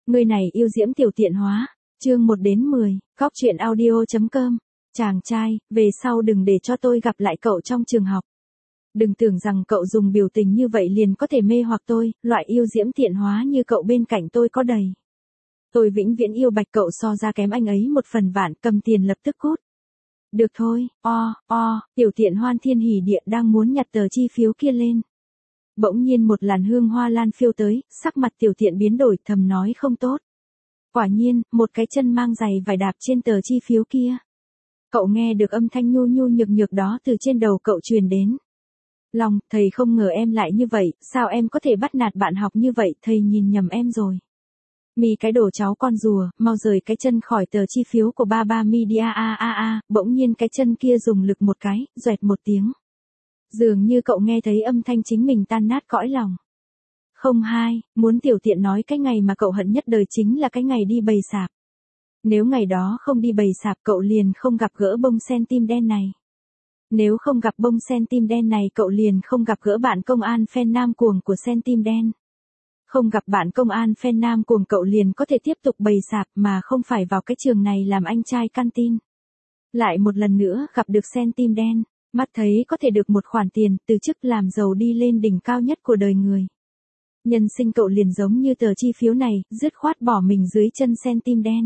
Người này yêu diễm tiểu tiện hóa. Chương 1 đến 10, Góc truyện audio.com. Chàng trai, về sau đừng để cho tôi gặp lại cậu trong trường học. Đừng tưởng rằng cậu dùng biểu tình như vậy liền có thể mê hoặc tôi, loại yêu diễm tiện hóa như cậu bên cạnh tôi có đầy. Tôi vĩnh viễn yêu Bạch, cậu so ra kém anh ấy 1/1000, cầm tiền lập tức cút. Được thôi, tiểu tiện hoan thiên hỉ địa đang muốn nhặt tờ chi phiếu kia lên. Bỗng nhiên một làn hương hoa lan phiêu tới, sắc mặt tiểu tiện biến đổi, thầm nói không tốt. Quả nhiên, một cái chân mang giày vải đạp trên tờ chi phiếu kia. Cậu nghe được âm thanh nhu nhu nhược nhược đó từ trên đầu cậu truyền đến. Lòng, thầy không ngờ em lại như vậy, sao em có thể bắt nạt bạn học như vậy, thầy nhìn nhầm em rồi. Mi cái đồ cháu con rùa, mau rời cái chân khỏi tờ chi phiếu của Baba Media bỗng nhiên cái chân kia dùng lực một cái, doẹt một tiếng. Dường như cậu nghe thấy âm thanh chính mình tan nát cõi lòng. Không hai, muốn tiểu tiện nói cái ngày mà cậu hận nhất đời chính là cái ngày đi bày sạp. Nếu ngày đó không đi bày sạp cậu liền không gặp gỡ bông sen tim đen này. Nếu không gặp bông sen tim đen này cậu liền không gặp gỡ bạn công an fan nam cuồng của sen tim đen. Không gặp bạn công an fan nam cuồng cậu liền có thể tiếp tục bày sạp mà không phải vào cái trường này làm anh trai canteen. Lại một lần nữa gặp được sen tim đen, mắt thấy có thể được một khoản tiền, từ chức làm giàu đi lên đỉnh cao nhất của đời người. Nhân sinh cậu liền giống như tờ chi phiếu này, dứt khoát bỏ mình dưới chân sen tim đen.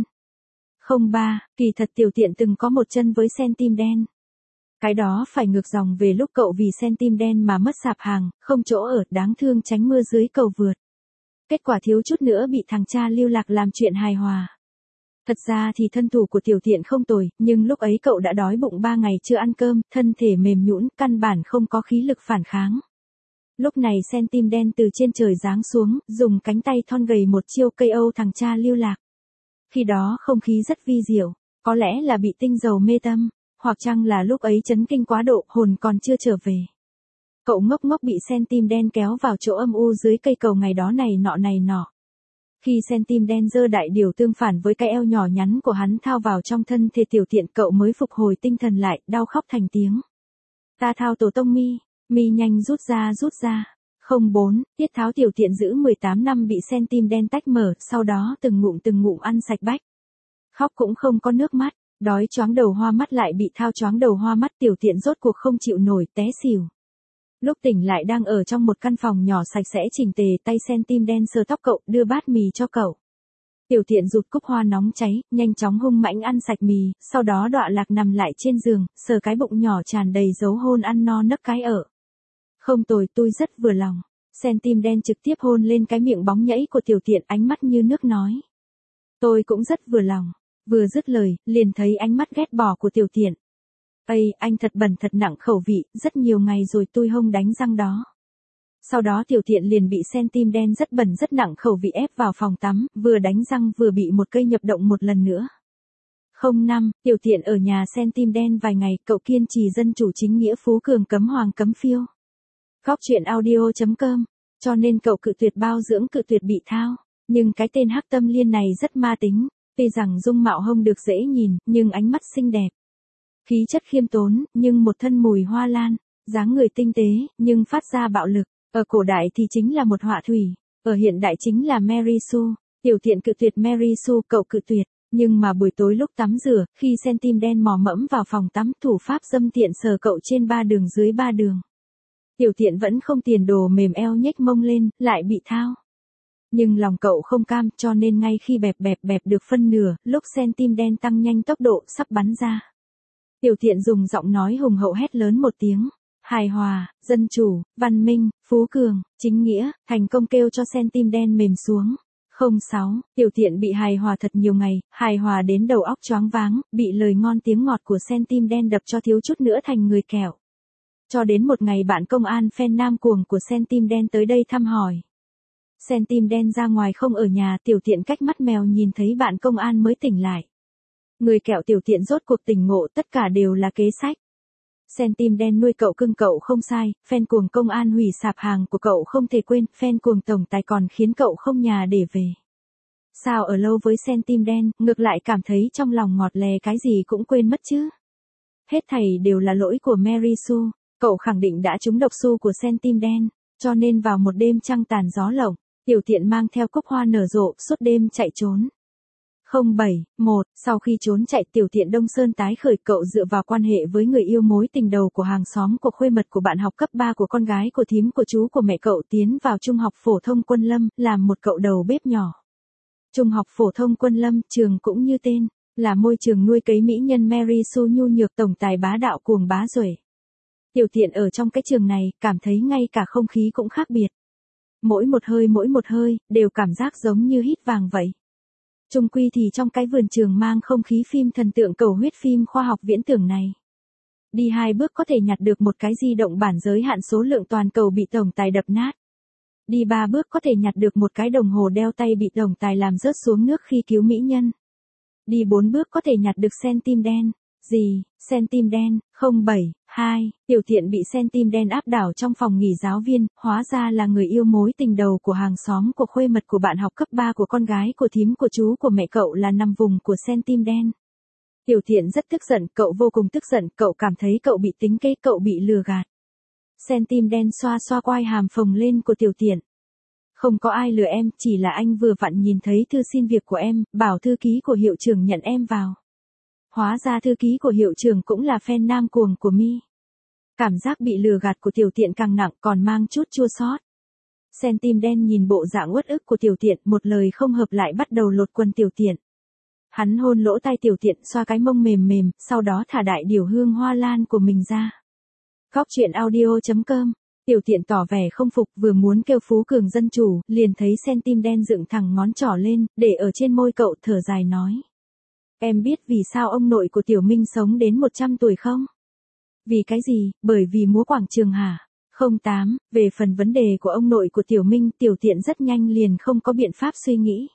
03, kỳ thật tiểu tiện từng có một chân với sen tim đen. Cái đó phải ngược dòng về lúc cậu vì sen tim đen mà mất sạp hàng, không chỗ ở, đáng thương tránh mưa dưới cầu vượt. Kết quả thiếu chút nữa bị thằng cha lưu lạc làm chuyện hài hòa. Thật ra thì thân thủ của tiểu tiện không tồi, nhưng lúc ấy cậu đã đói bụng 3 ngày chưa ăn cơm, thân thể mềm nhũn, căn bản không có khí lực phản kháng. Lúc này sen tim đen từ trên trời giáng xuống, dùng cánh tay thon gầy một chiêu KO thằng cha lưu lạc. Khi đó không khí rất vi diệu, có lẽ là bị tinh dầu mê tâm, hoặc chăng là lúc ấy chấn kinh quá độ, hồn còn chưa trở về. Cậu ngốc ngốc bị sen tim đen kéo vào chỗ âm u dưới cây cầu ngày đó này nọ. Khi sen tim đen giơ đại điều tương phản với cái eo nhỏ nhắn của hắn thao vào trong thân thể tiểu tiện cậu mới phục hồi tinh thần lại, đau khóc thành tiếng. Ta thao tổ tông mi nhanh rút ra. 04, tiết tháo tiểu tiện giữ 18 năm bị sen tim đen tách mở, sau đó từng ngụm ăn sạch bách. Khóc cũng không có nước mắt, đói choáng đầu hoa mắt lại bị thao choáng đầu hoa mắt, tiểu tiện rốt cuộc không chịu nổi, té xỉu. Lúc tỉnh lại đang ở trong một căn phòng nhỏ sạch sẽ chỉnh tề, tay sen tim đen sờ tóc cậu, đưa bát mì cho cậu. Tiểu tiện rụt cúc hoa nóng cháy, nhanh chóng hung mãnh ăn sạch mì, sau đó đọa lạc nằm lại trên giường, sờ cái bụng nhỏ tràn đầy dấu hôn ăn no nấc cái ở. Không tồi, tôi rất vừa lòng. Sen tim đen trực tiếp hôn lên cái miệng bóng nhẫy của tiểu tiện, ánh mắt như nước nói. Tôi cũng rất vừa lòng. Vừa dứt lời, liền thấy ánh mắt ghét bỏ của tiểu tiện. Ây, anh thật bẩn thật nặng khẩu vị, rất nhiều ngày rồi tôi không đánh răng đó. Sau đó tiểu tiện liền bị sen tim đen rất bẩn rất nặng khẩu vị ép vào phòng tắm, vừa đánh răng vừa bị một cây nhập động một lần nữa. 05, tiểu tiện ở nhà sen tim đen vài ngày, cậu kiên trì dân chủ chính nghĩa phú cường cấm hoàng cấm phiêu. Góc truyện audio.com, cho nên cậu cự tuyệt bao dưỡng, cự tuyệt bị thao. Nhưng cái tên hắc tâm liên này rất ma tính, tuy rằng dung mạo hông được dễ nhìn, nhưng ánh mắt xinh đẹp. Khí chất khiêm tốn, nhưng một thân mùi hoa lan, dáng người tinh tế, nhưng phát ra bạo lực. Ở cổ đại thì chính là một họa thủy, ở hiện đại chính là Mary Sue. Tiểu tiện cự tuyệt Mary Sue, cậu cự tuyệt. Nhưng mà buổi tối lúc tắm rửa, khi sen tim đen mò mẫm vào phòng tắm, thủ pháp dâm tiện sờ cậu trên 3 đường dưới 3 đường. Tiểu tiện vẫn không tiền đồ, mềm eo nhếch mông lên, lại bị thao. Nhưng lòng cậu không cam, cho nên ngay khi bẹp được phân nửa, lúc sen tim đen tăng nhanh tốc độ sắp bắn ra. Tiểu tiện dùng giọng nói hùng hậu hét lớn một tiếng. Hài hòa, dân chủ, văn minh, phú cường, chính nghĩa, thành công kêu cho sen tim đen mềm xuống. 06, tiểu tiện bị hài hòa thật nhiều ngày, hài hòa đến đầu óc choáng váng, bị lời ngon tiếng ngọt của sen tim đen đập cho thiếu chút nữa thành người kẹo. Cho đến một ngày bạn công an fan nam cuồng của sen tim đen tới đây thăm hỏi. Sen tim đen ra ngoài không ở nhà, tiểu tiện cách mắt mèo nhìn thấy bạn công an mới tỉnh lại. Người kẹo tiểu tiện rốt cuộc tỉnh ngộ, tất cả đều là kế sách. Sen tim đen nuôi cậu cưng cậu không sai, fan cuồng công an hủy sạp hàng của cậu không thể quên, fan cuồng tổng tài còn khiến cậu không nhà để về. Sao ở lâu với sen tim đen, ngược lại cảm thấy trong lòng ngọt lè cái gì cũng quên mất chứ. Hết thảy đều là lỗi của Mary Sue, cậu khẳng định đã trúng độc xu của sen tim đen, cho nên vào một đêm trăng tàn gió lộng, Tiểu tiện mang theo cúc hoa nở rộ, suốt đêm chạy trốn. 071, sau khi trốn chạy tiểu tiện Đông Sơn tái khởi, cậu dựa vào quan hệ với người yêu mối tình đầu của hàng xóm, của khuê mật, của bạn học cấp 3, của con gái, của thím, của chú, của mẹ cậu, tiến vào trung học phổ thông Quân Lâm, làm một cậu đầu bếp nhỏ. Trung học phổ thông Quân Lâm, trường cũng như tên, là môi trường nuôi cấy mỹ nhân Mary Sue nhu nhược, tổng tài bá đạo cuồng bá duệ. Tiểu tiện ở trong cái trường này, cảm thấy ngay cả không khí cũng khác biệt. Mỗi một hơi, đều cảm giác giống như hít vàng vậy. Chung quy thì trong cái vườn trường mang không khí phim thần tượng cầu huyết, phim khoa học viễn tưởng này. Đi 2 bước có thể nhặt được một cái di động bản giới hạn số lượng toàn cầu bị tổng tài đập nát. Đi 3 bước có thể nhặt được một cái đồng hồ đeo tay bị tổng tài làm rớt xuống nước khi cứu mỹ nhân. Đi 4 bước có thể nhặt được sen tim đen. Gì, sen tim đen, 072, tiểu tiện bị sen tim đen áp đảo trong phòng nghỉ giáo viên, hóa ra là người yêu mối tình đầu của hàng xóm, của khuê mật, của bạn học cấp 3, của con gái, của thím, của chú, của mẹ cậu, là nằm vùng của sen tim đen. Tiểu tiện rất tức giận, cậu vô cùng tức giận, cậu cảm thấy cậu bị tính kế, cậu bị lừa gạt. Sen tim đen xoa xoa quai hàm phồng lên của tiểu tiện. Không có ai lừa em, chỉ là anh vừa vặn nhìn thấy thư xin việc của em, bảo thư ký của hiệu trưởng nhận em vào. Hóa ra thư ký của hiệu trưởng cũng là fan nam cuồng của mi. Cảm giác bị lừa gạt của tiểu tiện càng nặng, còn mang chút chua xót. Sen tim đen nhìn bộ dạng uất ức của tiểu tiện, một lời không hợp lại bắt đầu lột quần tiểu tiện. Hắn hôn lỗ tai tiểu tiện, xoa cái mông mềm mềm, sau đó thả đại điểu hương hoa lan của mình ra. Góc truyện audio.com. Tiểu tiện tỏ vẻ không phục, vừa muốn kêu Phú Cường dân chủ, liền thấy sen tim đen dựng thẳng ngón trỏ lên, để ở trên môi cậu, thở dài nói. Em biết vì sao ông nội của Tiểu Minh sống đến 100 tuổi không? Vì cái gì? Bởi vì múa quảng trường hả? 08, về phần vấn đề của ông nội của Tiểu Minh, tiểu tiện rất nhanh liền không có biện pháp suy nghĩ.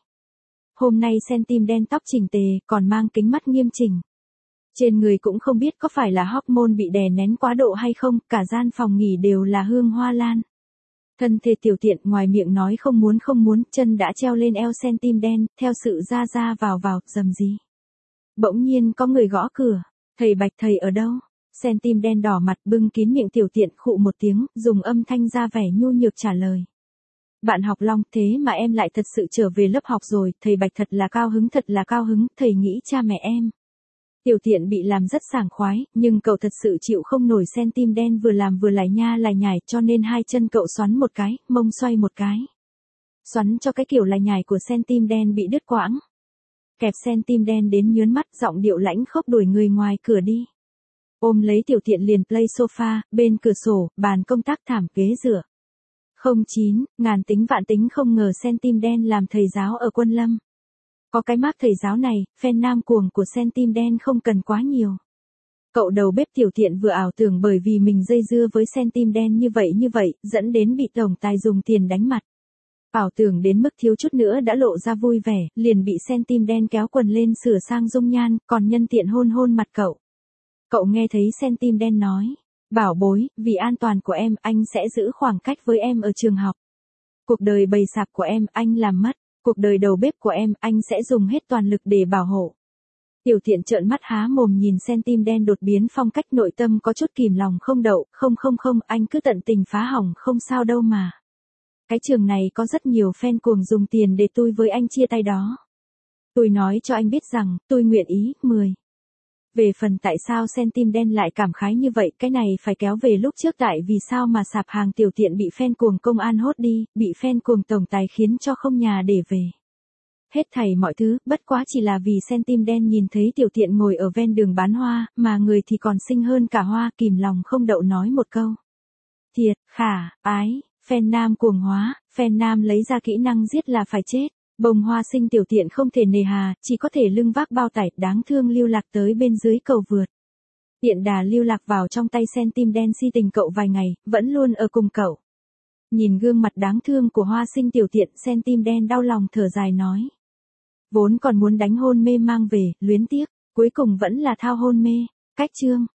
Hôm nay sen tim đen tóc chỉnh tề, còn mang kính mắt nghiêm chỉnh. Trên người cũng không biết có phải là hormone bị đè nén quá độ hay không, cả gian phòng nghỉ đều là hương hoa lan. Thân thể tiểu tiện ngoài miệng nói không muốn, chân đã treo lên eo sen tim đen, theo sự ra vào, rầm rì. Bỗng nhiên có người gõ cửa, thầy Bạch thầy ở đâu? Sen tim đen đỏ mặt bưng kín miệng tiểu tiện, khụ một tiếng, dùng âm thanh ra vẻ nhu nhược trả lời. Bạn học Long, thế mà em lại thật sự trở về lớp học rồi, thầy Bạch thật là cao hứng, thầy nghĩ cha mẹ em. Tiểu tiện bị làm rất sảng khoái, nhưng cậu thật sự chịu không nổi sen tim đen vừa làm vừa lải nhải, cho nên hai chân cậu xoắn một cái, mông xoay một cái. Xoắn cho cái kiểu lải nhải của sen tim đen bị đứt quãng. Kẹp sen tim đen đến nhớn mắt, giọng điệu lãnh khốc đuổi người ngoài cửa đi. Ôm lấy tiểu tiện liền play sofa, bên cửa sổ, bàn công tác, thảm ghế dựa. 09, ngàn tính vạn tính không ngờ sen tim đen làm thầy giáo ở Quân Lâm. Có cái mác thầy giáo này, fan nam cuồng của sen tim đen không cần quá nhiều. Cậu đầu bếp tiểu tiện vừa ảo tưởng bởi vì mình dây dưa với sen tim đen như vậy, dẫn đến bị tổng tài dùng tiền đánh mặt. Ảo tưởng đến mức thiếu chút nữa đã lộ ra vui vẻ, liền bị sen tim đen kéo quần lên sửa sang dung nhan, còn nhân tiện hôn mặt cậu. Cậu nghe thấy sen tim đen nói, bảo bối, vì an toàn của em, anh sẽ giữ khoảng cách với em ở trường học. Cuộc đời bầy sạp của em, anh làm mất. Cuộc đời đầu bếp của em, anh sẽ dùng hết toàn lực để bảo hộ. Tiểu tiện trợn mắt há mồm nhìn sen tim đen đột biến phong cách, nội tâm có chút kìm lòng không đậu, không, anh cứ tận tình phá hỏng không sao đâu mà. Cái trường này có rất nhiều fan cuồng dùng tiền để tôi với anh chia tay đó. Tôi nói cho anh biết rằng, tôi nguyện ý, 10. Về phần tại sao sen tim đen lại cảm khái như vậy, cái này phải kéo về lúc trước, tại vì sao mà sạp hàng tiểu tiện bị fan cuồng công an hốt đi, bị fan cuồng tổng tài khiến cho không nhà để về. Hết thảy mọi thứ, bất quá chỉ là vì sen tim đen nhìn thấy tiểu tiện ngồi ở ven đường bán hoa, mà người thì còn xinh hơn cả hoa, kìm lòng không đậu nói một câu. Thiệt, khả, ái, fan nam cuồng hóa, fan nam lấy ra kỹ năng giết là phải chết. Bông hoa xinh tiểu tiện không thể nề hà, chỉ có thể lưng vác bao tải đáng thương lưu lạc tới bên dưới cầu vượt. Tiện đà lưu lạc vào trong tay sen tim đen si tình cậu vài ngày, vẫn luôn ở cùng cậu. Nhìn gương mặt đáng thương của hoa sinh tiểu tiện, sen tim đen đau lòng thở dài nói. Vốn còn muốn đánh hôn mê mang về, luyến tiếc, cuối cùng vẫn là thao hôn mê. Cách chương.